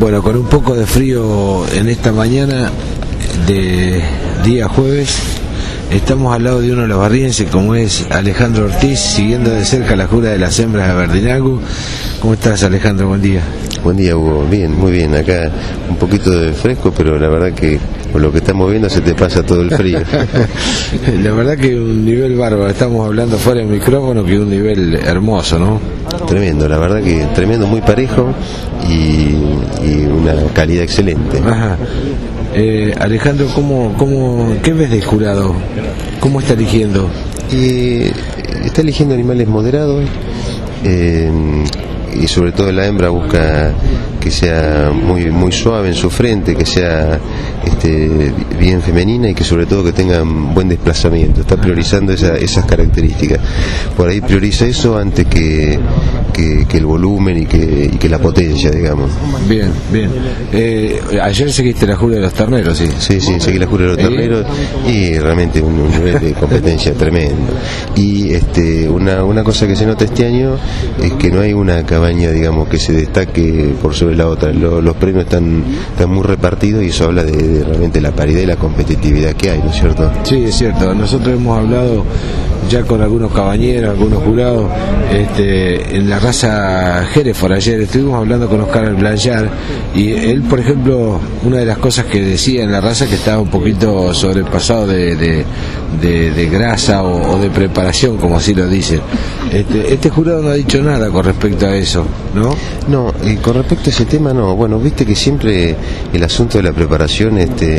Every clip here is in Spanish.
Bueno, con un poco de frío en esta mañana de día jueves, estamos al lado de uno de los barrienses, como es Alejandro Ortiz, siguiendo de cerca la jura de las hembras de Berdinalgu. ¿Cómo estás, Alejandro? Buen día. Buen día, Hugo. Bien, muy bien. Acá un poquito de fresco, pero la verdad que con lo que estamos viendo se te pasa todo el frío. La verdad que un nivel bárbaro. Estamos hablando fuera del micrófono, que un nivel hermoso, ¿no? Tremendo, la verdad que tremendo, muy parejo y una calidad excelente. Ajá. Alejandro, ¿qué ves del jurado? ¿Cómo está eligiendo? Está eligiendo animales moderados. Y sobre todo la hembra busca que sea muy suave en su frente, que sea bien femenina y que sobre todo que tenga buen desplazamiento. Está priorizando esas características. Por ahí prioriza eso antes que el volumen y que la potencia, digamos. Bien. Ayer seguiste la jura de los terneros, ¿sí? Sí, seguí la jura de los terneros y realmente un nivel de competencia tremendo. Y una cosa que se nota este año es que no hay una cabaña, digamos, que se destaque por sobre la otra. Los premios están muy repartidos y eso habla de realmente la paridad y la competitividad que hay, ¿no es cierto? Sí, es cierto. Nosotros hemos hablado ya con algunos cabañeros, algunos jurados, en la raza Hereford. Ayer estuvimos hablando con Oscar Blanchard y él, por ejemplo, una de las cosas que decía en la raza que estaba un poquito sobrepasado de grasa o de preparación, como así lo dicen. Este jurado no ha dicho nada con respecto a eso, ¿no? No, con respecto a ese tema no. Bueno, viste que siempre el asunto de la preparación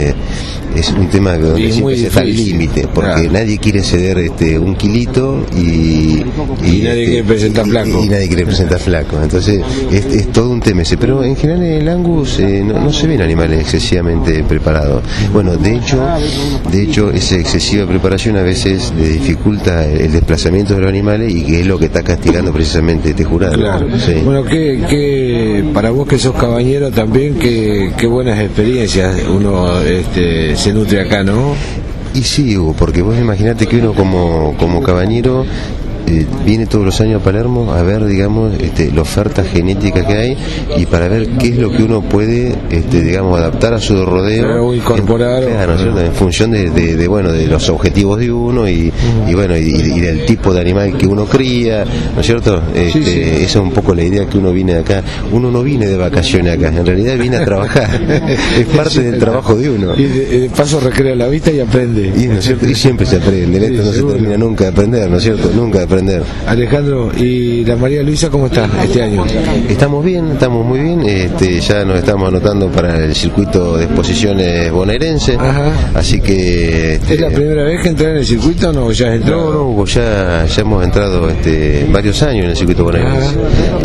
es un tema donde siempre se está al límite, porque nadie quiere ceder un kilito y nadie quiere presentar flaco. Y nadie quiere presentar flaco. Entonces es todo un tema ese. Pero en general en el Angus no se ven animales excesivamente preparados. Bueno, de hecho esa excesiva preparación a veces le dificulta el desplazamiento de los animales y que es lo que está castigando precisamente este jurado. Claro. Sí. Bueno, que para vos que sos cabañero también, qué buenas experiencias uno se nutre acá, ¿no? Y sí, Hugo, porque vos imaginate que uno como cabañero viene todos los años a Palermo a ver, digamos, la oferta genética que hay y para ver qué es lo que uno puede, digamos, adaptar a su rodeo o incorporar en función de los objetivos de uno y del tipo de animal que uno cría, ¿no es cierto? Sí. Esa es un poco la idea que uno viene acá. Uno no viene de vacaciones acá, en realidad viene a trabajar. Es parte del trabajo de uno. Y de paso recrea la vista y aprende. ¿No es cierto? Y siempre se aprende. Esto no se termina nunca de aprender, ¿no es cierto? Nunca de aprender. Alejandro, ¿y la María Luisa cómo está este año? Estamos bien, estamos muy bien. Ya nos estamos anotando para el circuito de exposiciones bonaerense. Ajá. Así que ¿es la primera vez que entras en el circuito o no? ¿Ya has entrado? No, Hugo, ya hemos entrado varios años en el circuito bonaerense.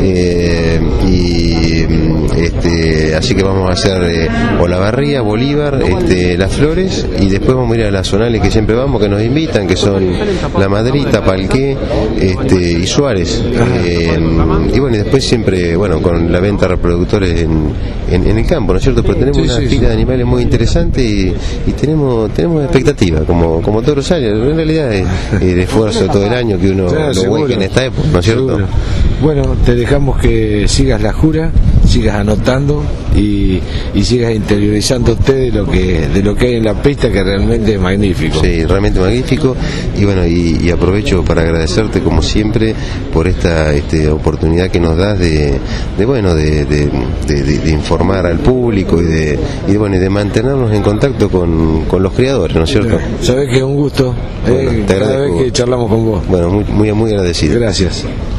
Así que vamos a hacer Olavarría, Bolívar, Las Flores y después vamos a ir a las zonales que siempre vamos, que nos invitan, que son La Madrita, Palqué y Suárez. Y bueno, y después siempre, con la venta de reproductores en el campo, ¿no es cierto? Pero tenemos una fila de animales muy interesante y tenemos expectativa, como todos los años. En realidad es el esfuerzo de todo el año que uno lo vuelque en esta época, ¿no es cierto? Seguro. Bueno, te dejamos que sigas la jura, sigas anotando y sigas interiorizándote de lo que hay en la pista, que realmente es magnífico. Sí, realmente magnífico. Y bueno, y aprovecho para agradecerte como siempre por esta oportunidad que nos das de informar al público y de mantenernos en contacto con los criadores, ¿no es cierto? Sabés que es un gusto, te agradezco. Cada vez que charlamos con vos. Bueno, muy agradecido. Gracias.